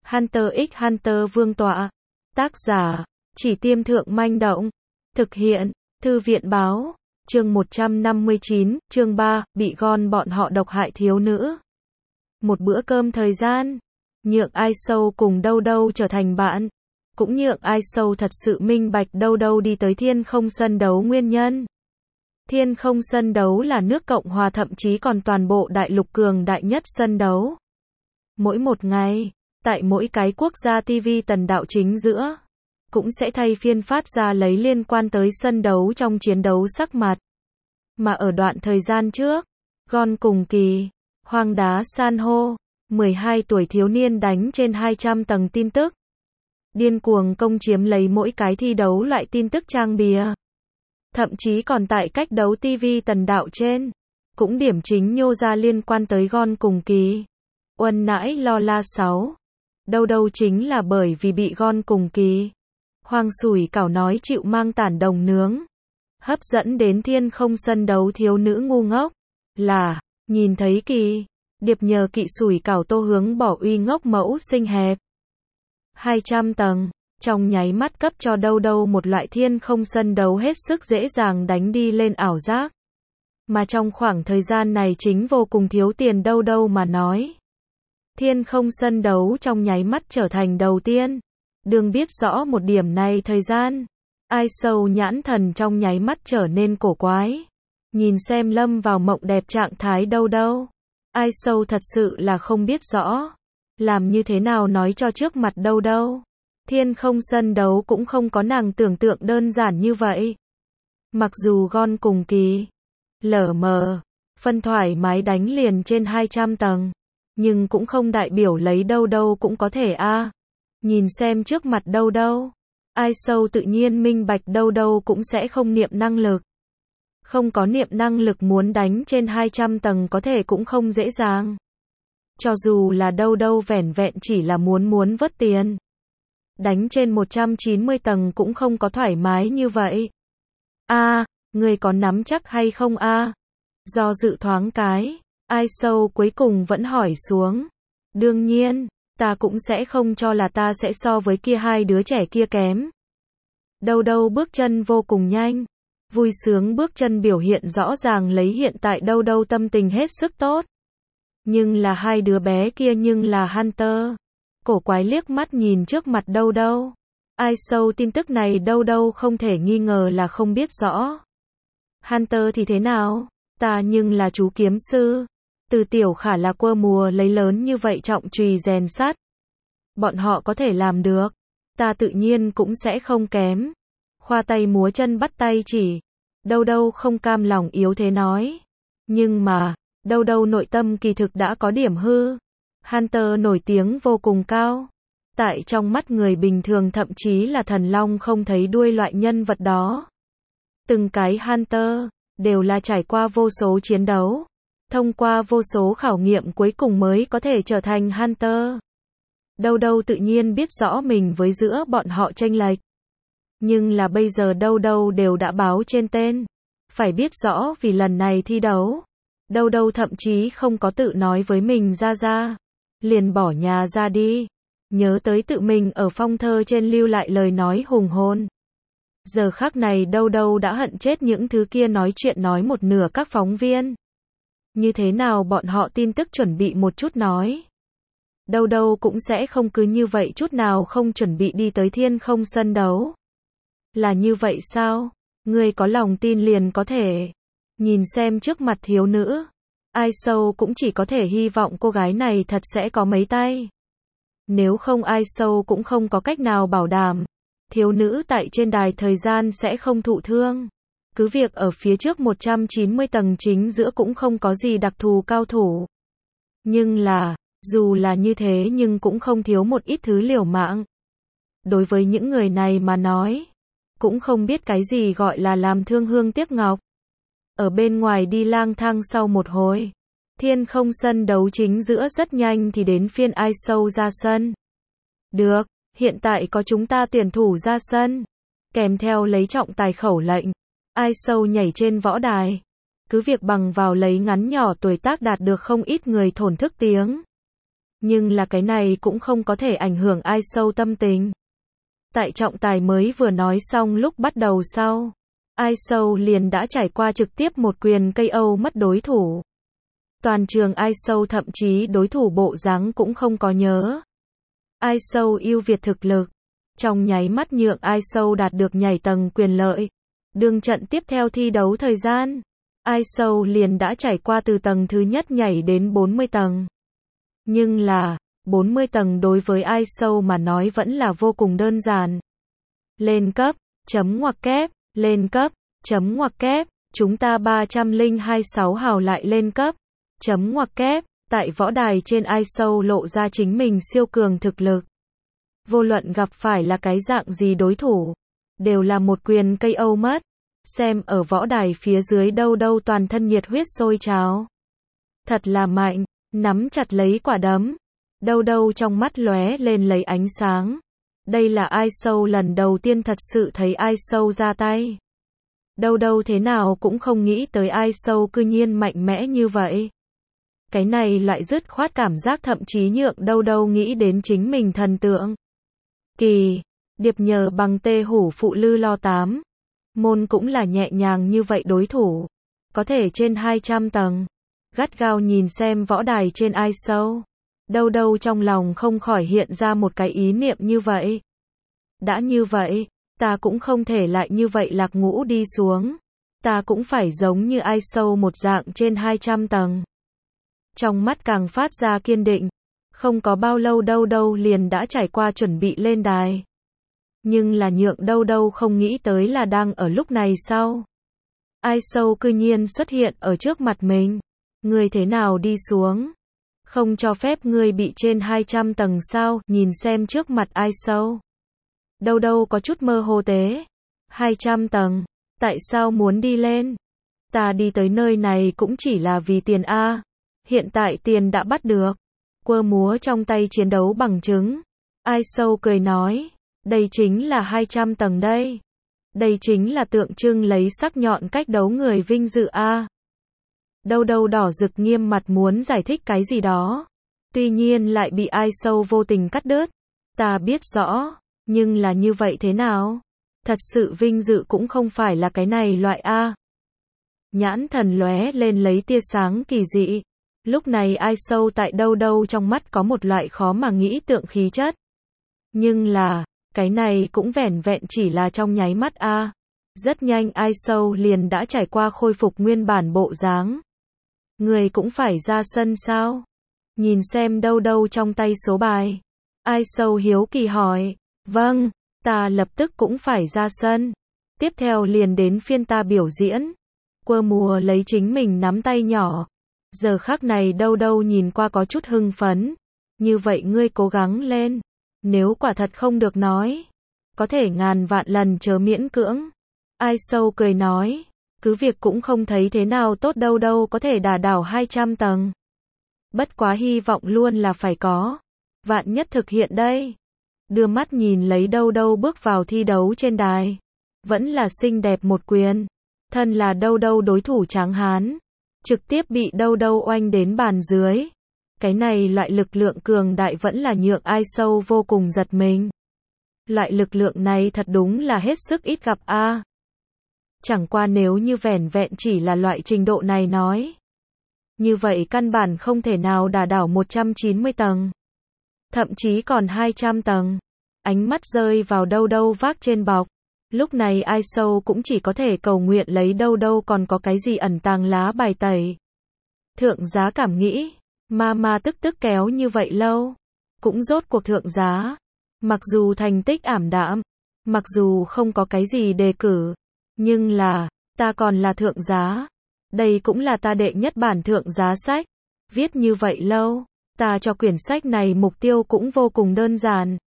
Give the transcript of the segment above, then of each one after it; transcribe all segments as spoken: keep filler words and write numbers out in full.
Hunter x Hunter vương tọa. Tác giả, Chỉ Tiêm Thượng Manh Động. Thực hiện, Thư viện Báo. Chương một trăm năm mươi chín, chương ba, bị gòn bọn họ độc hại thiếu nữ. Một bữa cơm thời gian, nhượng Ai Sâu cùng Đâu Đâu trở thành bạn. Cũng nhượng Ai Sâu thật sự minh bạch Đâu Đâu đi tới Thiên Không sân đấu nguyên nhân. Thiên Không sân đấu là nước Cộng Hòa thậm chí còn toàn bộ đại lục cường đại nhất sân đấu. Mỗi một ngày, tại mỗi cái quốc gia ti vi tần đạo chính giữa, cũng sẽ thay phiên phát ra lấy liên quan tới sân đấu trong chiến đấu sắc mặt. Mà ở đoạn thời gian trước, Gon cùng Kỳ, Hoang đá san hô, mười hai tuổi thiếu niên đánh trên hai trăm tầng tin tức. Điên cuồng công chiếm lấy mỗi cái thi đấu loại tin tức trang bìa. Thậm chí còn tại cách đấu ti vi tần đạo trên, cũng điểm chính nhô ra liên quan tới Gon cùng Kỳ. Uân nãi lo la sáu. Đâu đâu chính là bởi vì bị Gon cùng Kỳ, Hoang sủi cảo nói chịu mang tản đồng nướng, hấp dẫn đến Thiên Không sân đấu thiếu nữ ngu ngốc. Là, nhìn thấy Kỳ, Điệp nhờ kỵ sủi cảo tô hướng bỏ uy ngốc mẫu xinh hẹp. hai trăm tầng, trong nháy mắt cấp cho Đâu Đâu một loại Thiên Không sân đấu hết sức dễ dàng đánh đi lên ảo giác. Mà trong khoảng thời gian này chính vô cùng thiếu tiền Đâu Đâu mà nói. Thiên Không sân đấu trong nháy mắt trở thành đầu tiên. Đừng biết rõ một điểm này thời gian. Ai Sâu nhãn thần trong nháy mắt trở nên cổ quái. Nhìn xem lâm vào mộng đẹp trạng thái Đâu Đâu. Ai Sâu thật sự là không biết rõ. Làm như thế nào nói cho trước mặt Đâu Đâu. Thiên Không sân đấu cũng không có nàng tưởng tượng đơn giản như vậy. Mặc dù Gon cùng Kỳ, lở mờ, phân thoải mái đánh liền trên hai trăm tầng. Nhưng cũng không đại biểu lấy Đâu Đâu cũng có thể a. À. Nhìn xem trước mặt Đâu Đâu. Ai Sâu tự nhiên minh bạch Đâu Đâu cũng sẽ không niệm năng lực. Không có niệm năng lực muốn đánh trên hai trăm tầng có thể cũng không dễ dàng. Cho dù là Đâu Đâu vẻn vẹn chỉ là muốn muốn vớt tiền. Đánh trên một trăm chín mươi tầng cũng không có thoải mái như vậy. A, à, người có nắm chắc hay không a? À? Do dự thoáng cái, Ai Sâu cuối cùng vẫn hỏi xuống. Đương nhiên, ta cũng sẽ không cho là ta sẽ so với kia hai đứa trẻ kia kém. Đâu Đâu bước chân vô cùng nhanh. Vui sướng bước chân biểu hiện rõ ràng lấy hiện tại Đâu Đâu tâm tình hết sức tốt. Nhưng là hai đứa bé kia nhưng là Hunter. Cổ quái liếc mắt nhìn trước mặt Đâu Đâu. Ai Sâu tin tức này Đâu Đâu không thể nghi ngờ là không biết rõ. Hunter thì thế nào? Ta nhưng là chú kiếm sư. Từ tiểu khả là quơ mùa lấy lớn như vậy trọng chùy rèn sắt. Bọn họ có thể làm được. Ta tự nhiên cũng sẽ không kém. Khoa tay múa chân bắt tay chỉ. Đâu Đâu không cam lòng yếu thế nói. Nhưng mà, Đâu Đâu nội tâm kỳ thực đã có điểm hư. Hunter nổi tiếng vô cùng cao. Tại trong mắt người bình thường thậm chí là thần long không thấy đuôi loại nhân vật đó. Từng cái Hunter, đều là trải qua vô số chiến đấu. Thông qua vô số khảo nghiệm cuối cùng mới có thể trở thành Hunter. Đâu Đâu tự nhiên biết rõ mình với giữa bọn họ chênh lệch. Nhưng là bây giờ Đâu Đâu đều đã báo trên tên. Phải biết rõ vì lần này thi đấu. Đâu Đâu thậm chí không có tự nói với mình ra ra. Liền bỏ nhà ra đi. Nhớ tới tự mình ở phong thơ trên lưu lại lời nói hùng hồn. Giờ khắc này Đâu Đâu đã hận chết những thứ kia nói chuyện nói một nửa các phóng viên. Như thế nào bọn họ tin tức chuẩn bị một chút nói. Đâu Đâu cũng sẽ không cứ như vậy chút nào không chuẩn bị đi tới Thiên Không sân đấu. Là như vậy sao? Ngươi có lòng tin liền có thể. Nhìn xem trước mặt thiếu nữ. Ai Sâu cũng chỉ có thể hy vọng cô gái này thật sẽ có mấy tay. Nếu không Ai Sâu cũng không có cách nào bảo đảm. Thiếu nữ tại trên đài thời gian sẽ không thụ thương. Cứ việc ở phía trước một trăm chín mươi tầng chính giữa cũng không có gì đặc thù cao thủ. Nhưng là, dù là như thế nhưng cũng không thiếu một ít thứ liều mạng. Đối với những người này mà nói, cũng không biết cái gì gọi là làm thương hương tiếc ngọc. Ở bên ngoài đi lang thang sau một hồi, Thiên Không sân đấu chính giữa rất nhanh thì đến phiên Ai Sâu ra sân. Được, hiện tại có chúng ta tuyển thủ ra sân. Kèm theo lấy trọng tài khẩu lệnh. Ai Sâu nhảy trên võ đài. Cứ việc bằng vào lấy ngắn nhỏ tuổi tác đạt được không ít người thổn thức tiếng. Nhưng là cái này cũng không có thể ảnh hưởng ai sâu tâm tình. Tại trọng tài mới vừa nói xong lúc bắt đầu sau, ai sâu liền đã trải qua trực tiếp một quyền ca o mất đối thủ. Toàn trường ai sâu thậm chí đối thủ bộ dáng cũng không có nhớ. ai sâu ưu việt thực lực, trong nháy mắt nhượng ai sâu đạt được nhảy tầng quyền lợi. Đường trận tiếp theo thi đấu thời gian, ai sâu liền đã trải qua từ tầng thứ nhất nhảy đến bốn mươi tầng. Nhưng là, bốn mươi tầng đối với ai sâu mà nói vẫn là vô cùng đơn giản. Lên cấp, chấm ngoặc kép, lên cấp, chấm ngoặc kép, chúng ta ba không hai sáu hào lại lên cấp, chấm ngoặc kép, tại võ đài trên ai sâu lộ ra chính mình siêu cường thực lực. Vô luận gặp phải là cái dạng gì đối thủ, đều là một quyền ca o mất. Xem ở võ đài phía dưới đâu đâu toàn thân nhiệt huyết sôi trào. Thật là mạnh, nắm chặt lấy quả đấm. Đâu đâu trong mắt lóe lên lấy ánh sáng. Đây là ai sâu lần đầu tiên thật sự thấy ai sâu ra tay. Đâu đâu thế nào cũng không nghĩ tới ai sâu cư nhiên mạnh mẽ như vậy. Cái này loại dứt khoát cảm giác thậm chí nhượng đâu đâu nghĩ đến chính mình thần tượng. Kỳ, điệp nhờ bằng tê hủ phụ lư lo tám. Môn cũng là nhẹ nhàng như vậy đối thủ. Có thể trên hai trăm tầng. Gắt gao nhìn xem võ đài trên ai sâu. Đâu đâu trong lòng không khỏi hiện ra một cái ý niệm như vậy. Đã như vậy, ta cũng không thể lại như vậy lạc ngũ đi xuống. Ta cũng phải giống như ai sâu một dạng trên hai trăm tầng. Trong mắt càng phát ra kiên định. Không có bao lâu đâu đâu liền đã trải qua chuẩn bị lên đài. Nhưng là nhượng đâu đâu không nghĩ tới là đang ở lúc này sau. Ai sâu cư nhiên xuất hiện ở trước mặt mình. Ngươi thế nào đi xuống? Không cho phép ngươi bị trên hai trăm tầng sao? Nhìn xem trước mặt ai sâu. Đâu đâu có chút mơ hồ tế. hai trăm tầng. Tại sao muốn đi lên? Ta đi tới nơi này cũng chỉ là vì tiền A. Hiện tại tiền đã bắt được. Quơ múa trong tay chiến đấu bằng chứng. Ai sâu cười nói. Đây chính là hai trăm tầng đây. Đây chính là tượng trưng lấy sắc nhọn cách đấu người vinh dự A. Đâu đâu đỏ rực nghiêm mặt muốn giải thích cái gì đó. Tuy nhiên lại bị ai sâu vô tình cắt đứt. Ta biết rõ, nhưng là như vậy thế nào? Thật sự vinh dự cũng không phải là cái này loại A. Nhãn thần lóe lên lấy tia sáng kỳ dị. Lúc này ai sâu tại đâu đâu trong mắt có một loại khó mà nghĩ tượng khí chất. Nhưng là, cái này cũng vẻn vẹn chỉ là trong nháy mắt A. Rất nhanh ai sâu liền đã trải qua khôi phục nguyên bản bộ dáng. Người cũng phải ra sân sao? Nhìn xem đâu đâu trong tay số bài. Ai sâu hiếu kỳ hỏi. Vâng, ta lập tức cũng phải ra sân. Tiếp theo liền đến phiên ta biểu diễn. Quơ mùa lấy chính mình nắm tay nhỏ. Giờ khắc này đâu đâu nhìn qua có chút hưng phấn. Như vậy ngươi cố gắng lên. Nếu quả thật không được nói. Có thể ngàn vạn lần chớ miễn cưỡng. Ai sâu cười nói. Cứ việc cũng không thấy thế nào tốt đâu đâu có thể đả đảo hai trăm tầng. Bất quá hy vọng luôn là phải có. Vạn nhất thực hiện đây. Đưa mắt nhìn lấy đâu đâu bước vào thi đấu trên đài. Vẫn là xinh đẹp một quyền. Thân là đâu đâu đối thủ tráng hán. Trực tiếp bị đâu đâu oanh đến bàn dưới. Cái này loại lực lượng cường đại vẫn là nhượng ai sâu vô cùng giật mình. Loại lực lượng này thật đúng là hết sức ít gặp a. Chẳng qua nếu như vẻn vẹn chỉ là loại trình độ này nói. Như vậy căn bản không thể nào đả đảo một trăm chín mươi tầng. Thậm chí còn hai trăm tầng. Ánh mắt rơi vào đâu đâu vác trên bọc. Lúc này ai sâu cũng chỉ có thể cầu nguyện lấy đâu đâu còn có cái gì ẩn tàng lá bài tẩy. Thượng giá cảm nghĩ. Ma ma tức tức kéo như vậy lâu. Cũng rốt cuộc thượng giá. Mặc dù thành tích ảm đạm. Mặc dù không có cái gì đề cử. Nhưng là, ta còn là thượng giá. Đây cũng là ta đệ nhất bản thượng giá sách. Viết như vậy lâu. Ta cho quyển sách này mục tiêu cũng vô cùng đơn giản.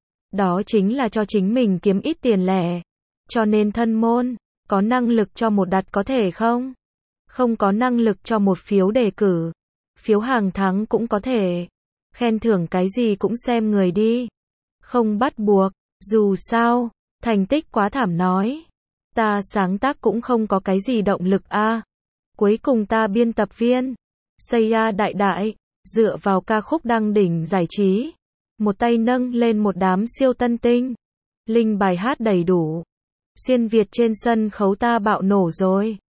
Đó chính là cho chính mình kiếm ít tiền lẻ. Cho nên thân môn, có năng lực cho một đặt có thể không? Không có năng lực cho một phiếu đề cử. Phiếu hàng tháng cũng có thể. Khen thưởng cái gì cũng xem người đi. Không bắt buộc, dù sao, thành tích quá thảm nói. Ta sáng tác cũng không có cái gì động lực a. Cuối cùng ta biên tập viên. Seiya đại đại, Dựa vào ca khúc đăng đỉnh giải trí, một tay nâng lên một đám siêu tân tinh. Linh bài hát đầy đủ. Xuyên Việt trên sân khấu ta bạo nổ rồi.